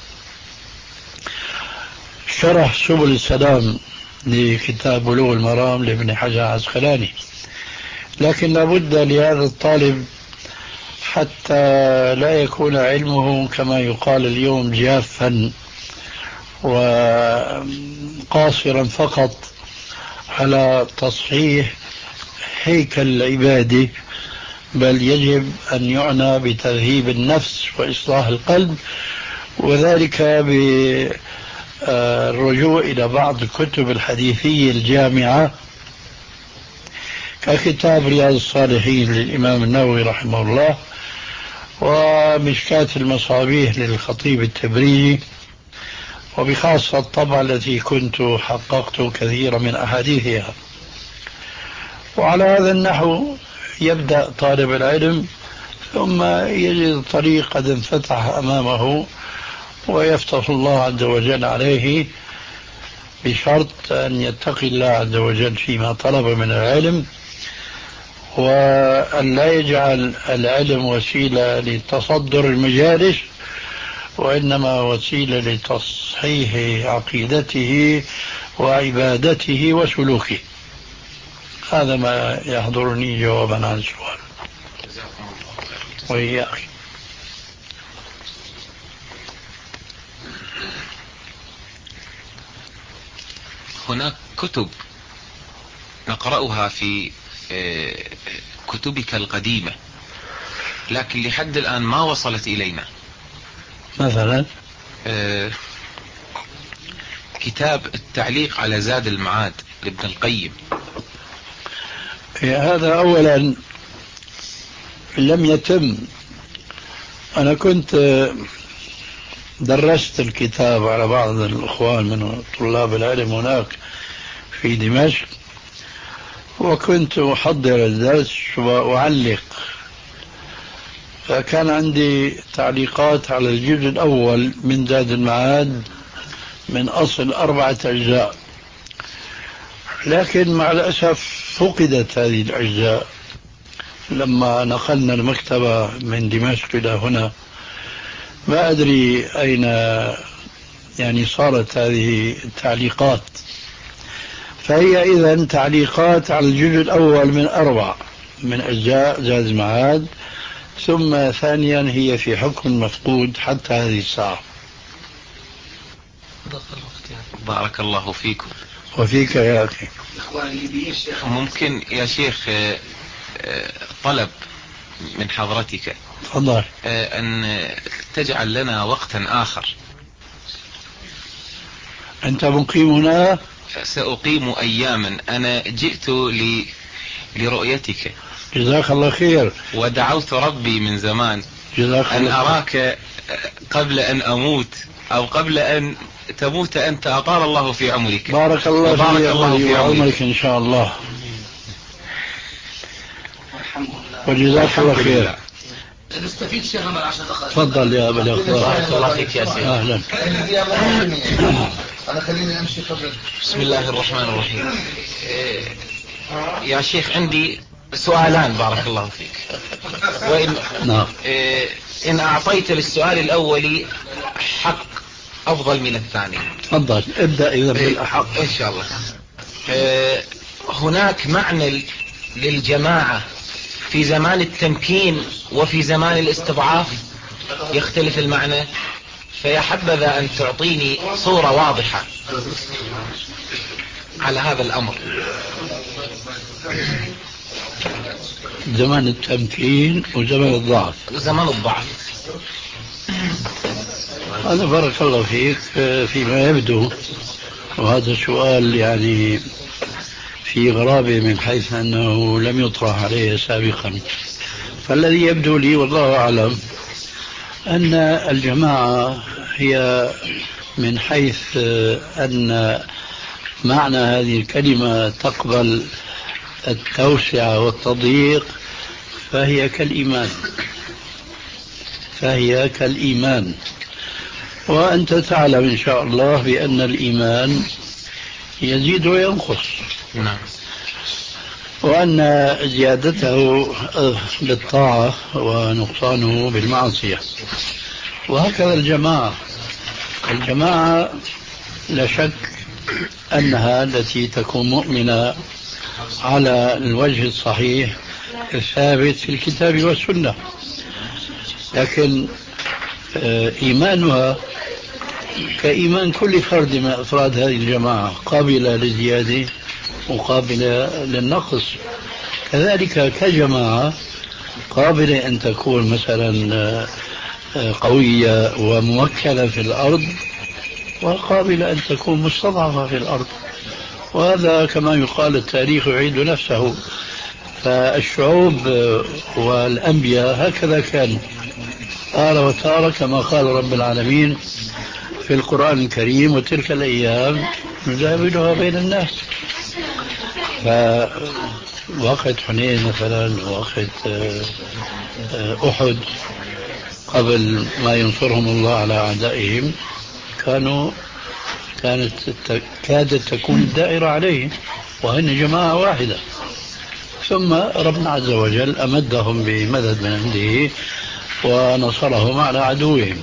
شرح سبل السلام لكتاب بلوغ المرام لابن حجر العسقلاني. لكن لابد لهذا الطالب حتى لا يكون علمه كما يقال اليوم جافا وقاصرا فقط على تصحيح هيكل العبادة، بل يجب أن يعنى بتذهيب النفس وإصلاح القلب، وذلك بالرجوع إلى بعض الكتب الحديثية الجامعة ككتاب رياض الصالحين للإمام النووي رحمه الله ومشكاة المصابيح للخطيب التبريزي، وبخاصة الطبعة التي كنت حققت كثيرا من أحاديثها. وعلى هذا النحو يبدأ طالب العلم ثم يجد الطريق قد انفتح أمامه ويفتح الله عز وجل عليه بشرط أن يتقي الله عز وجل فيما طلب من العلم وأن لا يجعل العلم وسيلة لتصدر المجالس وإنما وسيلة لتصحيح عقيدته وعبادته وسلوكه. هذا ما يحضرني جوابا عن السؤال. وإياك. هناك كتب نقرأها في كتبك القديمة لكن لحد الآن ما وصلت إلينا، مثلا كتاب التعليق على زاد المعاد لابن القيم. هذا أولا لم يتم. أنا كنت درست الكتاب على بعض الأخوان من طلاب العلم هناك في دمشق، وكنت أحضر الدرس وأعلق، فكان عندي تعليقات على الجزء الأول من زاد المعاد من أصل أربعة أجزاء، لكن مع الأسف فقدت هذه الأجزاء لما نقلنا المكتبة من دمشق إلى هنا. ما أدري أين يعني صارت هذه التعليقات. فهي إذن تعليقات على الجزء الأول من أربع من أجزاء زاد المعاد، ثم ثانيا هي في حكم مفقود حتى هذه الساعة. بارك الله فيكم. وفيك يا أخي. ممكن يا شيخ طلب من حضرتك؟ تفضل. أن تجعل لنا وقتا آخر. أنت مقيم هنا؟ سأقيم أياما. أنا جئت ل... لرؤيتك. جزاك الله خير. ودعوت ربي من زمان جزاك أن الله أراك قبل أن أموت أو قبل أن تموت أنت. أطال الله في عمرك. بارك الله بارك في الله في عمرك إن شاء الله. وجزاك الله خير. نستفيد شيء عمل عشان تخرج. تفضل يا أبا الأخوة. بارك الله فيك يا سيدي. أهلا. أنا خليني أمشي قبل. بسم الله الرحمن الرحيم. يا شيخ عندي سؤالان بارك الله فيك. وإن نعم. إن أعطيت للسؤال الأول حق أفضل من الثاني. تفضل ابدأ إذا بالأحق إن شاء الله. هناك معنى للجماعة في زمان التمكين وفي زمان الاستضعاف يختلف المعنى، فيا حبذا أن تعطيني صورة واضحة على هذا الأمر. زمان التمكين وزمان الضعف. زمان الضعف. أنا بارك الله فيك فيما يبدو، وهذا سؤال يعني في غرابة من حيث أنه لم يطرح عليه سابقا. فالذي يبدو لي والله أعلم أن الجماعة هي من حيث أن معنى هذه الكلمة تقبل التوسعة والتضييق، فهي كالإيمان فهي كالإيمان وأنت تعلم إن شاء الله بأن الإيمان يزيد وينقص. نعم. وأن زيادته بالطاعة ونقصانه بالمعصية. وهكذا الجماعة الجماعة لا شك أنها التي تكون مؤمنة على الوجه الصحيح الثابت في الكتاب والسنة، لكن إيمانها كإيمان كل فرد من أفراد هذه الجماعة، قابلة للزيادة وقابلة للنقص. كذلك كجماعة قابلة أن تكون مثلا قوية وموكلة في الأرض، وقابلة أن تكون مستضعفة في الأرض. وهذا كما يقال التاريخ يعيد نفسه. فالشعوب والأنبياء هكذا كانوا تارة وتارة، كما قال رب العالمين في القرآن الكريم: وتلك الأيام نداولها بين الناس. فوقت حنين مثلا، وقت أحد، قبل ما ينصرهم الله على أعدائهم، كانوا كانت كادت تكون الدائرة عليهم وهن جماعة واحدة. ثم ربنا عز وجل أمدهم بمدد من عنده ونصرهم على عدوهم.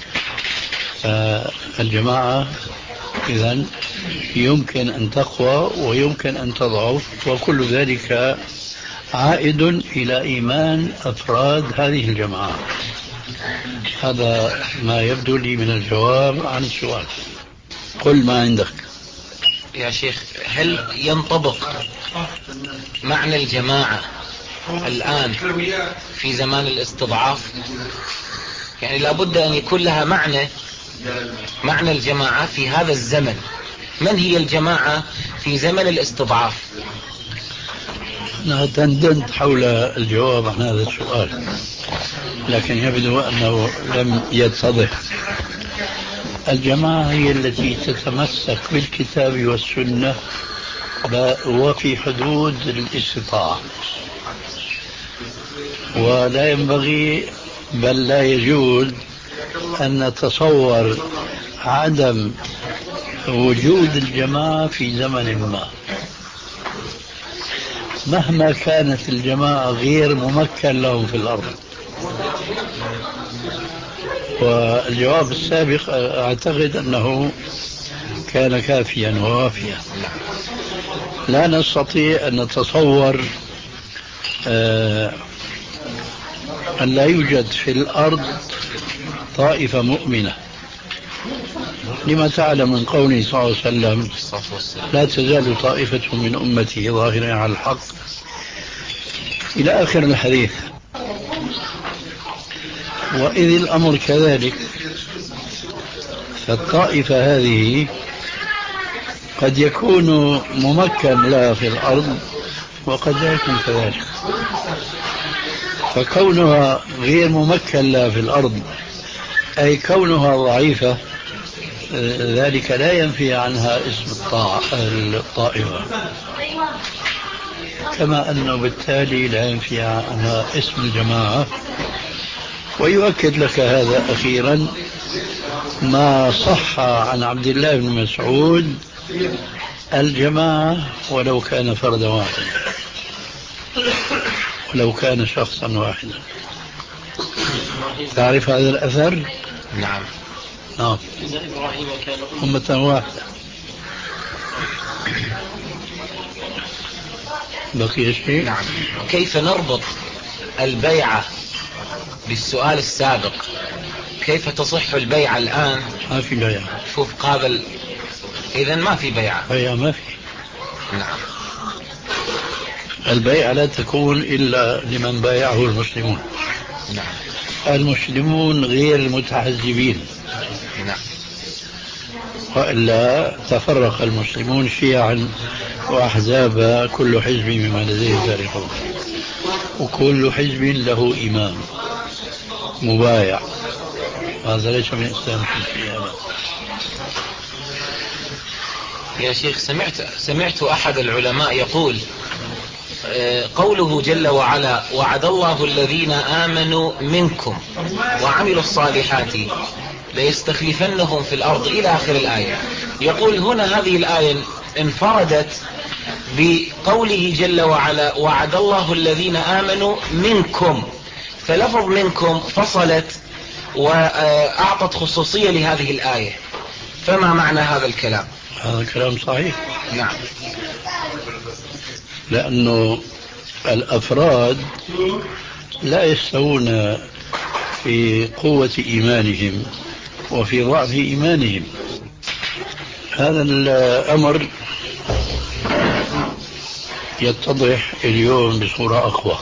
فالجماعة إذن يمكن أن تقوى ويمكن أن تضعف، وكل ذلك عائد إلى إيمان أفراد هذه الجماعة. هذا ما يبدو لي من الجواب عن السؤال. قل ما عندك يا شيخ. هل ينطبق معنى الجماعة الآن في زمان الاستضعاف؟ يعني لابد أن يكون لها معنى معنى الجماعة في هذا الزمن من هي الجماعة في زمن الاستضعاف؟ أنا تندنت حول الجواب عن هذا السؤال، لكن يبدو أنه لم يتضح. الجماعة هي التي تتمسك بالكتاب والسنة وفي حدود الاستطاعة، ولا ينبغي بل لا يجوز أن نتصور عدم وجود الجماعة في زمن ما، مهما كانت الجماعة غير ممكن لهم في الأرض. والجواب السابق أعتقد أنه كان كافيا ووافيا. لا نستطيع أن نتصور آه أن لا يوجد في الأرض طائفة مؤمنة، لما تعلم من قوله صلى الله عليه وسلم: لا تزال طائفة من أمتي ظاهرين على الحق، إلى آخر الحديث. وإذ الأمر كذلك، فالطائفة هذه قد يكون ممكن لها في الأرض وقد لا يكون كذلك، فكونها غير ممكن لها في الأرض أي كونها ضعيفة، ذلك لا ينفي عنها اسم الطائفة، كما أنه بالتالي لا ينفي عنها اسم الجماعة. ويؤكد لك هذا أخيرا ما صح عن عبد الله بن مسعود: الجماعة ولو كان فردا واحدا، ولو كان شخصا واحدا. تعرف هذا الأثر؟ نعم. نعم. أمة واحدة. بقي شيء؟ نعم. كيف نربط البيعة بالسؤال السابق؟ كيف تصح البيعة الآن؟ ما في بيعة. شوف قابل، إذن ما في بيعة. بيعة ما في. نعم. البيعة لا تكون إلا لمن بايعه المسلمون. نعم. المسلمون غير المتحزبين. نعم. وإلا تفرق المسلمون شيعا وأحزابا، كل حزب بما لديه فرحون، وكل حزب له إمام مبايع. هذا ليس من إسلام الشيعة. يا شيخ، سمعت سمعت أحد العلماء يقول قوله جل وعلا: وعد الله الذين آمنوا منكم وعملوا الصالحات ليستخلفنهم في الأرض إلى آخر الآية. يقول هنا هذه الآية انفردت بقوله جل وعلا: وعد الله الذين آمنوا منكم، فلفظ منكم فصلت وأعطت خصوصية لهذه الآية. فما معنى هذا الكلام؟ هذا كلام صحيح. نعم. لأنه الأفراد لا يستوون في قوة إيمانهم وفي ضعف إيمانهم. هذا الأمر يتضح اليوم بصورة أقوى.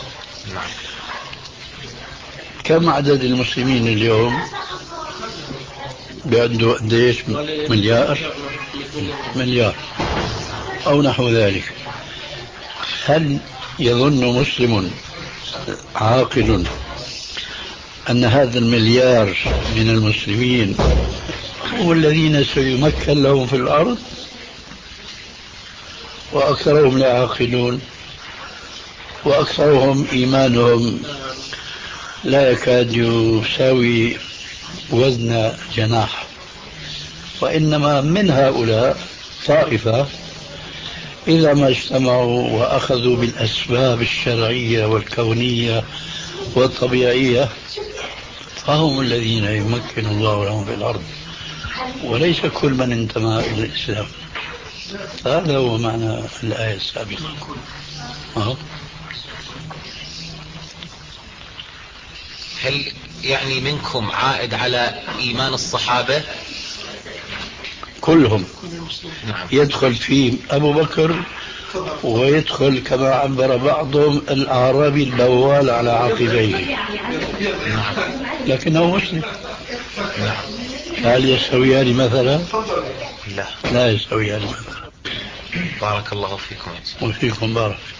كم عدد المسلمين اليوم؟ بعنده قديش؟ مليار مليار أو نحو ذلك. هل يظن مسلم عاقل أن هذا المليار من المسلمين هم الذين سيمكن لهم في الأرض؟ وأكثرهم لا يعقلون، وأكثرهم إيمانهم لا يكاد يساوي وزن جناح. وإنما من هؤلاء طائفة إذا ما اجتمعوا وأخذوا بالأسباب الشرعية والكونية والطبيعية فهم الذين يمكن الله لهم في الأرض، وليس كل من انتمى إلى الإسلام. هذا هو معنى الآية السابقة. أه. هل يعني منكم عائد على إيمان الصحابة؟ كلهم. نعم. يدخل فيه أبو بكر، ويدخل كما عبر بعضهم الأعرابي البوال على عقبيه. نعم. لكنه مسلم. نعم. هل يستويان مثلا؟ الله. لا يستوي المثل. بارك الله فيكم. وفيكم بارك.